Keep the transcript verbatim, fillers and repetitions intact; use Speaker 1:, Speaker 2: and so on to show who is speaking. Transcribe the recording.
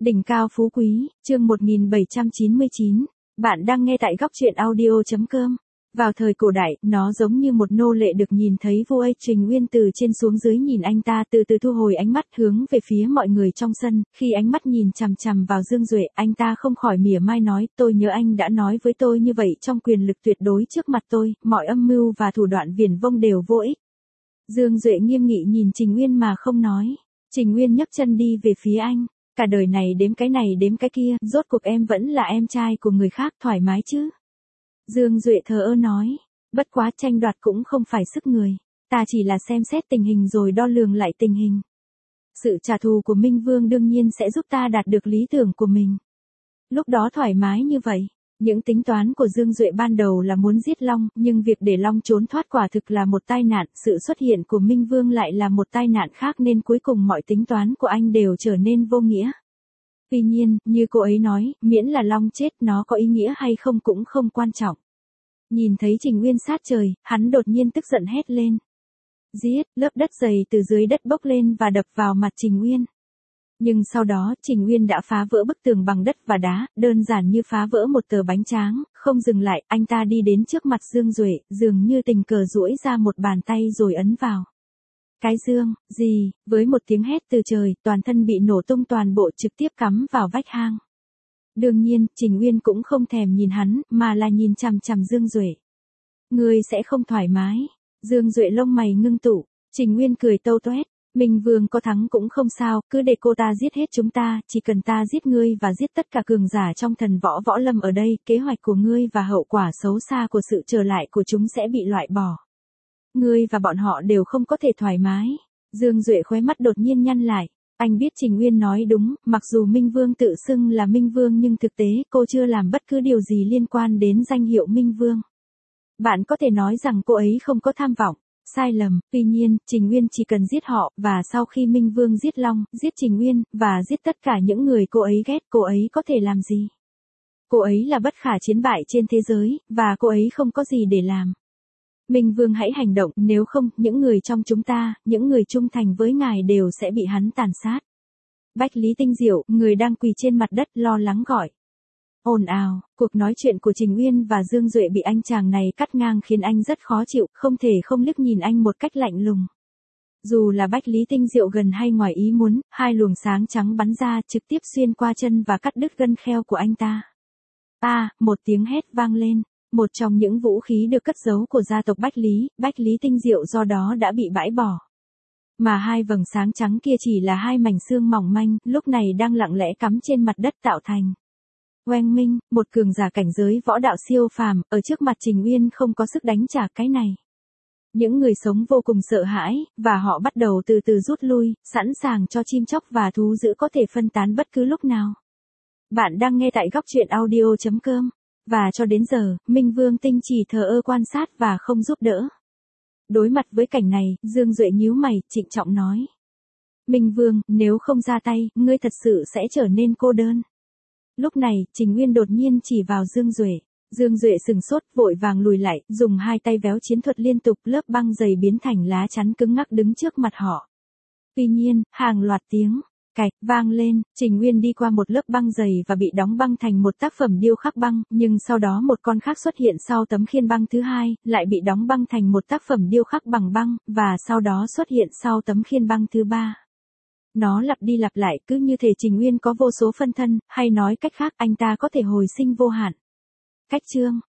Speaker 1: Đỉnh cao phú quý, chương một nghìn bảy trăm chín mươi chín. Bạn đang nghe tại góc truyện audio.com. Vào thời cổ đại, nó giống như một nô lệ được nhìn thấy vua ấy. Trình Uyên từ trên xuống dưới nhìn anh ta, từ từ thu hồi ánh mắt hướng về phía mọi người trong sân. Khi ánh mắt nhìn chằm chằm vào Dương Duệ, anh ta không khỏi mỉa mai nói, tôi nhớ anh đã nói với tôi như vậy, trong quyền lực tuyệt đối trước mặt tôi, mọi âm mưu và thủ đoạn viển vông đều vô ích. Dương Duệ nghiêm nghị nhìn Trình Uyên mà không nói. Trình Uyên nhấc chân đi về phía anh. Cả đời này đếm cái này đếm cái kia, rốt cuộc em vẫn là em trai của người khác, thoải mái chứ. Dương Duệ thờ ơ nói, bất quá tranh đoạt cũng không phải sức người, ta chỉ là xem xét tình hình rồi đo lường lại tình hình. Sự trả thù của Minh Vương đương nhiên sẽ giúp ta đạt được lý tưởng của mình. Lúc đó thoải mái như vậy. Những tính toán của Dương Duệ ban đầu là muốn giết Long, nhưng việc để Long trốn thoát quả thực là một tai nạn, sự xuất hiện của Minh Vương lại là một tai nạn khác nên cuối cùng mọi tính toán của anh đều trở nên vô nghĩa. Tuy nhiên, như cô ấy nói, miễn là Long chết, nó có ý nghĩa hay không cũng không quan trọng. Nhìn thấy Trình Uyên sát trời, hắn đột nhiên tức giận hét lên. Giết, lớp đất dày từ dưới đất bốc lên và đập vào mặt Trình Uyên. Nhưng sau đó, Trình Uyên đã phá vỡ bức tường bằng đất và đá, đơn giản như phá vỡ một tờ bánh tráng, không dừng lại, anh ta đi đến trước mặt Dương Duệ, dường như tình cờ duỗi ra một bàn tay rồi ấn vào. Cái dương, gì, với một tiếng hét từ trời, toàn thân bị nổ tung, toàn bộ trực tiếp cắm vào vách hang. Đương nhiên, Trình Uyên cũng không thèm nhìn hắn, mà là nhìn chằm chằm Dương Duệ. Ngươi sẽ không thoải mái. Dương Duệ lông mày ngưng tụ, Trình Uyên cười tâu toét. Minh Vương có thắng cũng không sao, cứ để cô ta giết hết chúng ta, chỉ cần ta giết ngươi và giết tất cả cường giả trong thần võ võ lâm ở đây, kế hoạch của ngươi và hậu quả xấu xa của sự trở lại của chúng sẽ bị loại bỏ. Ngươi và bọn họ đều không có thể thoải mái. Dương Duệ khóe mắt đột nhiên nhăn lại. Anh biết Trình Uyên nói đúng, mặc dù Minh Vương tự xưng là Minh Vương nhưng thực tế cô chưa làm bất cứ điều gì liên quan đến danh hiệu Minh Vương. Bạn có thể nói rằng cô ấy không có tham vọng. Sai lầm, tuy nhiên, Trình Uyên chỉ cần giết họ, và sau khi Minh Vương giết Long, giết Trình Uyên, và giết tất cả những người cô ấy ghét, cô ấy có thể làm gì? Cô ấy là bất khả chiến bại trên thế giới, và cô ấy không có gì để làm. Minh Vương hãy hành động, nếu không, những người trong chúng ta, những người trung thành với ngài đều sẽ bị hắn tàn sát. Bách Lý Tinh Diệu, người đang quỳ trên mặt đất, lo lắng gọi. Ồn ào, cuộc nói chuyện của Trình Uyên và Dương Duệ bị anh chàng này cắt ngang khiến anh rất khó chịu, không thể không liếc nhìn anh một cách lạnh lùng. Dù là Bách Lý Tinh Diệu gần hay ngoài ý muốn, hai luồng sáng trắng bắn ra trực tiếp xuyên qua chân và cắt đứt gân kheo của anh ta. A, à, một tiếng hét vang lên, một trong những vũ khí được cất giấu của gia tộc Bách Lý, Bách Lý Tinh Diệu do đó đã bị bãi bỏ. Mà hai vầng sáng trắng kia chỉ là hai mảnh xương mỏng manh, lúc này đang lặng lẽ cắm trên mặt đất tạo thành. Oanh Minh, một cường giả cảnh giới võ đạo siêu phàm, ở trước mặt Trình Uyên không có sức đánh trả cái này. Những người sống vô cùng sợ hãi, và họ bắt đầu từ từ rút lui, sẵn sàng cho chim chóc và thú dữ có thể phân tán bất cứ lúc nào. Bạn đang nghe tại góc truyện audio.com. Và cho đến giờ, Minh Vương Tinh chỉ thờ ơ quan sát và không giúp đỡ. Đối mặt với cảnh này, Dương Duệ nhíu mày, trịnh trọng nói. Minh Vương, nếu không ra tay, ngươi thật sự sẽ trở nên cô đơn. Lúc này, Trình Uyên đột nhiên chỉ vào Dương Duệ. Dương Duệ sừng sốt, vội vàng lùi lại, dùng hai tay véo chiến thuật liên tục, lớp băng dày biến thành lá chắn cứng ngắc đứng trước mặt họ. Tuy nhiên, hàng loạt tiếng cạch vang lên, Trình Uyên đi qua một lớp băng dày và bị đóng băng thành một tác phẩm điêu khắc băng, nhưng sau đó một con khác xuất hiện sau tấm khiên băng thứ hai, lại bị đóng băng thành một tác phẩm điêu khắc bằng băng, và sau đó xuất hiện sau tấm khiên băng thứ ba. Nó lặp đi lặp lại, cứ như thể Trình Uyên có vô số phân thân, hay nói cách khác, anh ta có thể hồi sinh vô hạn. Cách chương,